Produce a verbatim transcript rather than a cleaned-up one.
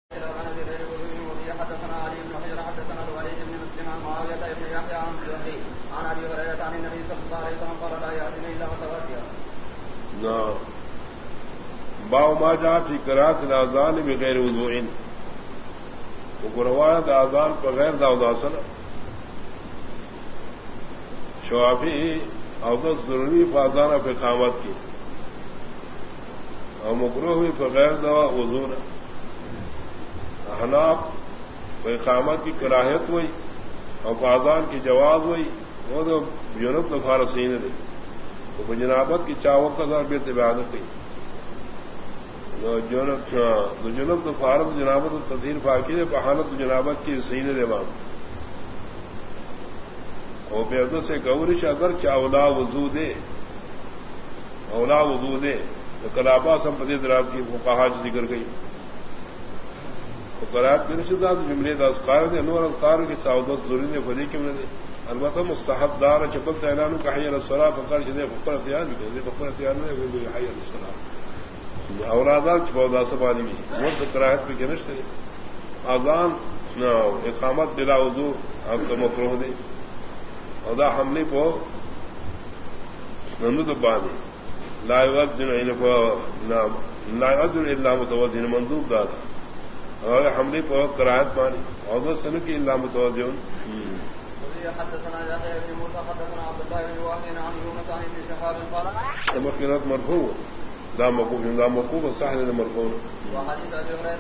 حدثنا علي بن حجر حدثنا الوليد بن مسلم عن معاوية بن يحيى عن زهري عن أبي هريرة عن النبي صلى الله عليه وسلم قال لا يأتيني إلا متوضئا. نعم. باو ما جاء في قراءة الأذان بغير وضوء وقروات الأذان بغير داوداسن شوافی عودت ضروری فاذان پہ قامت کی اور مکروہ ہوئی بغیر دوا وضو نہ احناف پہ قامت کی کراہت ہوئی اور فاذان کی جواز ہوئی وہ تو جنوب تو فارسین رہی تو جنابت کی چاوت کا ذرا بے عبادت کی جنوب جنوب تو فارت جنابت تدیر فاقی ہے بحانت جنابت کی سین امام اور بےعدت سے گورش اگر چاولا وضو دے اولا وضو دے تو کلابا سمپتی دراب کی فقہاء ذکر گئی قرات کے نشدہ جملے دا اذکار دے نور اذکار کی سعودت ضروری نے فدی کی میں البتہ مستحب دار چپل اعلان کا حی الصلاۃ فقر جدے فقر اختیار بھی کرے فقر اختیار میں کوئی حی الصلاۃ اولادات چودا سب آدمی وہ کراہت بھی کنش تھے اذان نہ اقامت بلا وضو اب تو مکروہ دے ادا حملے کو نمد بانی لا يؤذن لا يؤذن الا متوضئ مندوب دادا اور حملے کو قرائت پانی اور سن کی الا متوضئ. حدثنا يحيى بن موسى حدثنا عبد الله بن واحد عن يونس عن ابن شهاب قال مكنات مرفوع دا موقوف دا موقوف صحيح مرفوع وحديث ابي هريره